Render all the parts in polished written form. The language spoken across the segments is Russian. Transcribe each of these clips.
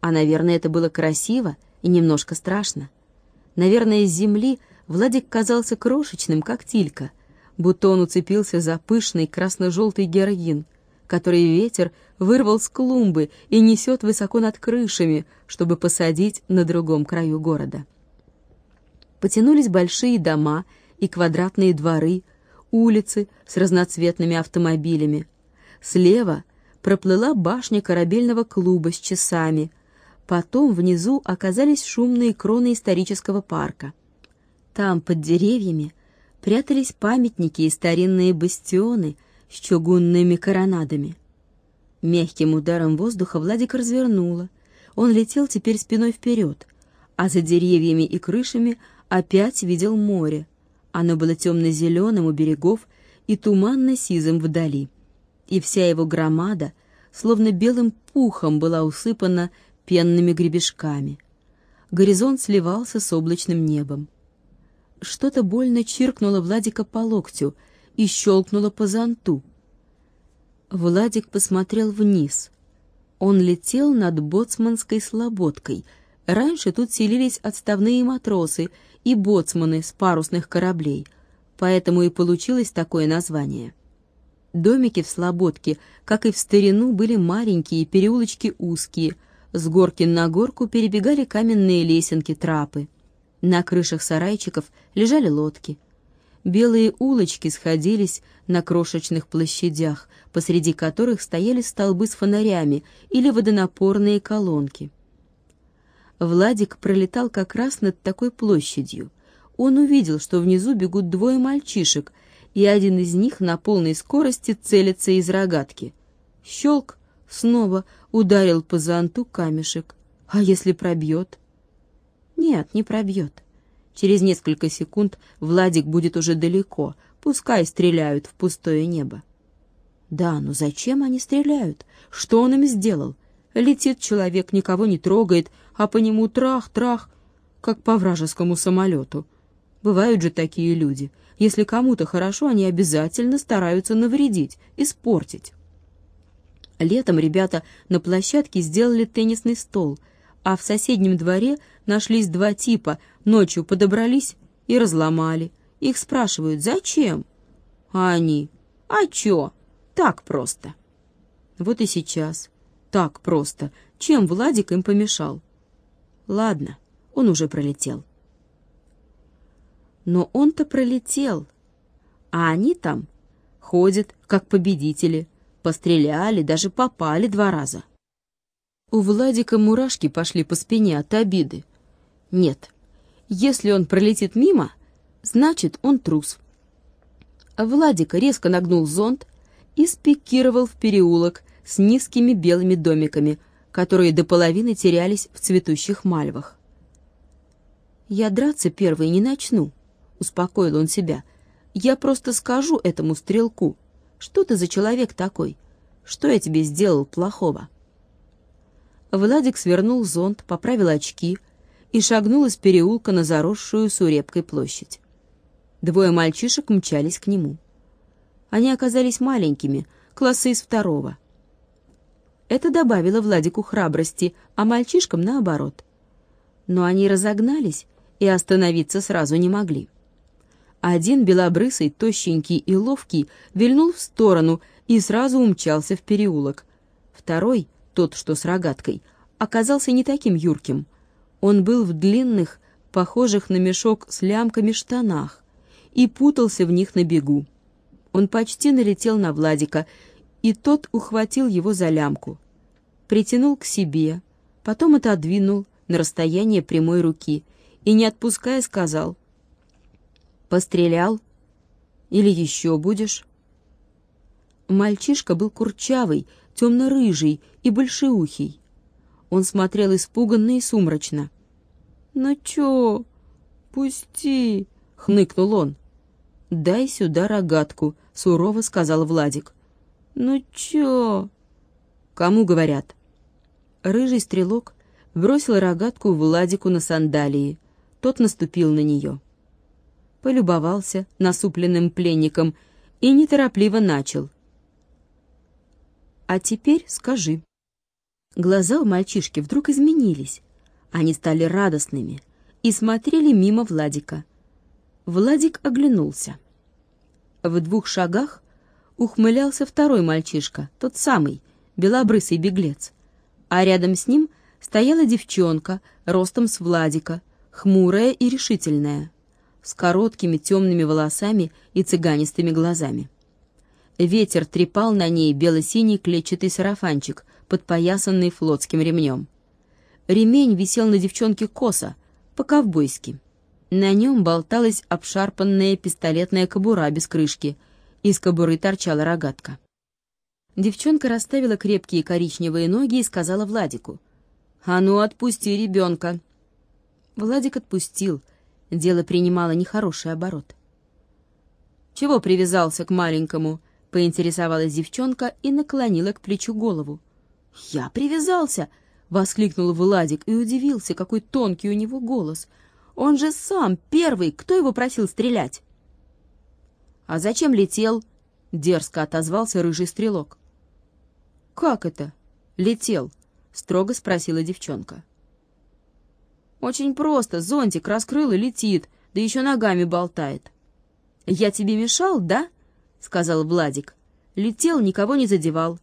А, наверное, это было красиво и немножко страшно. Наверное, с земли Владик казался крошечным, как тилька, будто он уцепился за пышный красно-желтый георгин, который ветер вырвал с клумбы и несет высоко над крышами, чтобы посадить на другом краю города. Потянулись большие дома и квадратные дворы, улицы с разноцветными автомобилями. Слева проплыла башня корабельного клуба с часами. Потом внизу оказались шумные кроны исторического парка. Там, под деревьями, прятались памятники и старинные бастионы с чугунными коронадами. Мягким ударом воздуха Владик развернуло. Он летел теперь спиной вперед, а за деревьями и крышами опять видел море. Оно было темно-зеленым у берегов и туманно-сизым вдали. И вся его громада, словно белым пухом, была усыпана пенными гребешками. Горизонт сливался с облачным небом. Что-то больно чиркнуло Владика по локтю и щелкнуло по зонту. Владик посмотрел вниз. Он летел над боцманской слободкой. Раньше тут селились отставные матросы и боцманы с парусных кораблей, поэтому и получилось такое название. Домики в слободке, как и в старину, были маленькие, переулочки узкие, с горки на горку перебегали каменные лесенки, трапы. На крышах сарайчиков лежали лодки. Белые улочки сходились на крошечных площадях, посреди которых стояли столбы с фонарями или водонапорные колонки. Владик пролетал как раз над такой площадью. Он увидел, что внизу бегут двое мальчишек, и один из них на полной скорости целится из рогатки. Щелк, снова ударил по зонту камешек. А если пробьет? Нет, не пробьет. Через несколько секунд Владик будет уже далеко, пускай стреляют в пустое небо. Да, но зачем они стреляют? Что он им сделал? Летит человек, никого не трогает, а по нему трах-трах, как по вражескому самолету. Бывают же такие люди. Если кому-то хорошо, они обязательно стараются навредить, испортить. Летом ребята на площадке сделали теннисный стол, а в соседнем дворе нашлись два типа, ночью подобрались и разломали. Их спрашивают, зачем? А они, а чё? Так просто. Вот и сейчас. Так просто. Чем Владик им помешал? Ладно, он уже пролетел. Но он-то пролетел, а они там ходят, как победители. Постреляли, даже попали 2 раза. У Владика мурашки пошли по спине от обиды. Нет, если он пролетит мимо, значит, он трус. Владик резко нагнул зонт и спикировал в переулок с низкими белыми домиками, которые до половины терялись в цветущих мальвах. «Я драться первый не начну», — успокоил он себя. «Я просто скажу этому стрелку, что ты за человек такой? Что я тебе сделал плохого?» Владик свернул зонт, поправил очки и шагнул из переулка на заросшую сурепкой площадь. 2 мальчишек мчались к нему. Они оказались маленькими, класса из 2. Это добавило Владику храбрости, а мальчишкам наоборот. Но они разогнались и остановиться сразу не могли. Один белобрысый, тощенький и ловкий вильнул в сторону и сразу умчался в переулок. Второй, тот, что с рогаткой, оказался не таким юрким. Он был в длинных, похожих на мешок с лямками штанах, и путался в них на бегу. Он почти налетел на Владика, и тот ухватил его за лямку. Притянул к себе, потом отодвинул на расстояние прямой руки и, не отпуская, сказал: «Пострелял? Или еще будешь?» Мальчишка был курчавый, темно-рыжий и большеухий. Он смотрел испуганно и сумрачно. «Ну чё? Пусти!» — хныкнул он. «Дай сюда рогатку», — сурово сказал Владик. «Ну чё?» «Кому говорят?» Рыжий стрелок бросил рогатку Владику на сандалии. Тот наступил на нее. Полюбовался насупленным пленником и неторопливо начал. «А теперь скажи, Глаза у мальчишки вдруг изменились. Они стали радостными и смотрели мимо Владика. Владик оглянулся. В 2 шагах ухмылялся второй мальчишка, тот самый, белобрысый беглец. А рядом с ним стояла девчонка, ростом с Владика, хмурая и решительная, с короткими темными волосами и цыганистыми глазами. Ветер трепал на ней бело-синий клетчатый сарафанчик, подпоясанный флотским ремнем. Ремень висел на девчонке косо, по-ковбойски. На нем болталась обшарпанная пистолетная кобура без крышки, из кобуры торчала рогатка. Девчонка расставила крепкие коричневые ноги и сказала Владику: «А ну, отпусти ребенка!» Владик отпустил. Дело принимало нехороший оборот. «Чего привязался к маленькому?» — поинтересовалась девчонка и наклонила к плечу голову. «Я привязался!» — воскликнул Владик и удивился, какой тонкий у него голос. «Он же сам первый! Кто его просил стрелять?» «А зачем летел?» — дерзко отозвался рыжий стрелок. «Как это? Летел?» — строго спросила девчонка. «Очень просто. Зонтик раскрыл и летит, да еще ногами болтает». «Я тебе мешал, да?» — сказал Владик. «Летел, никого не задевал».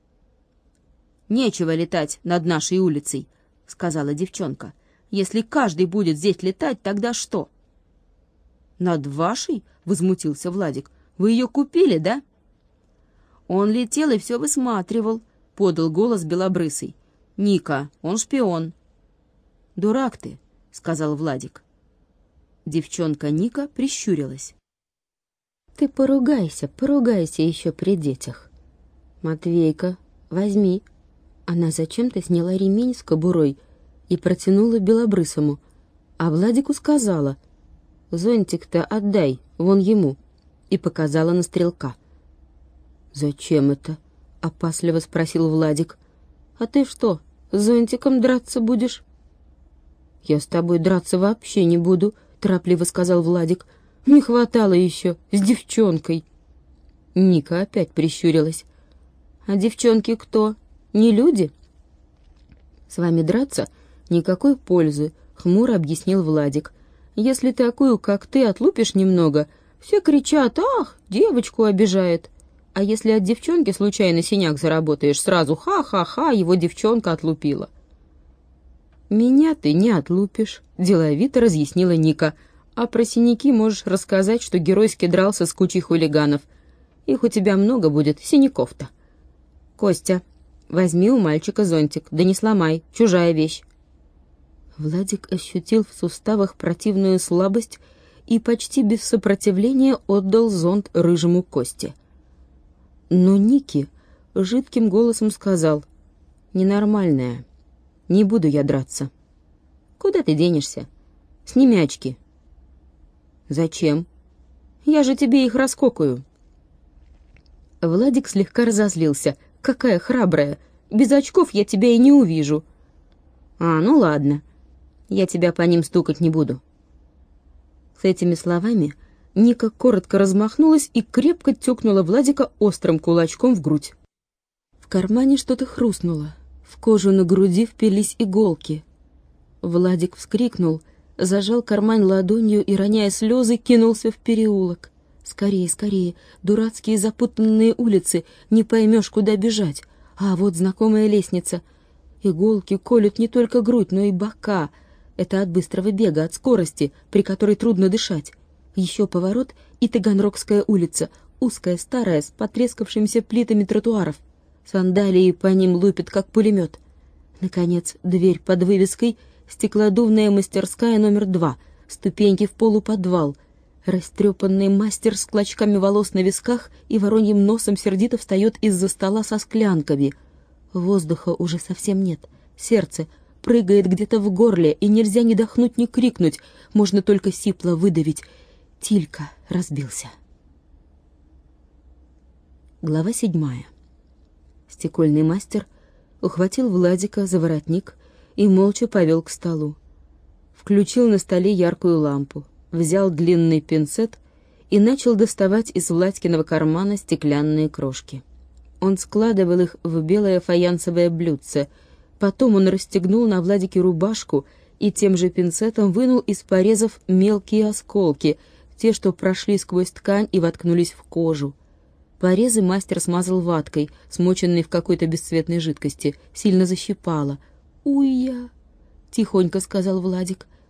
«Нечего летать над нашей улицей», — сказала девчонка. «Если каждый будет здесь летать, тогда что?» «Над вашей?» — возмутился Владик. «Вы ее купили, да?» «Он летел и все высматривал», — подал голос белобрысый. «Ника, он шпион». «Дурак ты», — сказал Владик. Девчонка Ника прищурилась. «Ты поругайся еще при детях. Матвейка, возьми». Она зачем-то сняла ремень с кобурой и протянула белобрысому, а Владику сказала: «Зонтик-то отдай, вон ему», и показала на стрелка. «Зачем это?» — опасливо спросил Владик. «А ты что, с зонтиком драться будешь?» «Я с тобой драться вообще не буду», — торопливо сказал Владик. «Не хватало еще с девчонкой». Ника опять прищурилась. «А девчонки кто? Не люди?» «С вами драться никакой пользы», — хмуро объяснил Владик. «Если такую, как ты, отлупишь немного, все кричат: ах, девочку обижает. А если от девчонки случайно синяк заработаешь, сразу ха-ха-ха, его девчонка отлупила». «Меня ты не отлупишь», — деловито разъяснила Ника. «А про синяки можешь рассказать, что геройски дрался с кучей хулиганов. Их у тебя много будет, синяков-то. Костя, возьми у мальчика зонтик, да не сломай, чужая вещь». Владик ощутил в суставах противную слабость и почти без сопротивления отдал зонт рыжему Косте. Но Нике жидким голосом сказал: «Ненормальная, не буду я драться». «Куда ты денешься? Сними очки». «Зачем? Я же тебе их раскокаю». Владик слегка разозлился. «Какая храбрая! Без очков я тебя и не увижу». «А, ну ладно, я тебя по ним стукать не буду». С этими словами Ника коротко размахнулась и крепко тёкнула Владика острым кулачком в грудь. В кармане что-то хрустнуло. В кожу на груди впились иголки. Владик вскрикнул, зажал карман ладонью и, роняя слезы, кинулся в переулок. Скорее, скорее, дурацкие запутанные улицы, не поймешь, куда бежать. А вот знакомая лестница. Иголки колют не только грудь, но и бока. Это от быстрого бега, от скорости, при которой трудно дышать. Еще поворот и Таганрогская улица, узкая, старая, с потрескавшимися плитами тротуаров. Сандалии по ним лупят, как пулемет. Наконец, дверь под вывеской «Стеклодувная мастерская номер 2», ступеньки в полуподвал. Растрепанный мастер с клочками волос на висках и вороньим носом сердито встает из-за стола со склянками. Воздуха уже совсем нет. Сердце прыгает где-то в горле, и нельзя ни дохнуть, ни крикнуть. Можно только сипло выдавить: «Тилька разбился». Глава 7. Стекольный мастер ухватил Владика за воротник и молча повел к столу. Включил на столе яркую лампу, взял длинный пинцет и начал доставать из Владькиного кармана стеклянные крошки. Он складывал их в белое фаянсовое блюдце, Потом он расстегнул на Владике рубашку и тем же пинцетом вынул из порезов мелкие осколки, те, что прошли сквозь ткань и воткнулись в кожу. Порезы мастер смазал ваткой, смоченной в какой-то бесцветной жидкости, сильно защипало. «Уй-я!» — тихонько сказал Владик.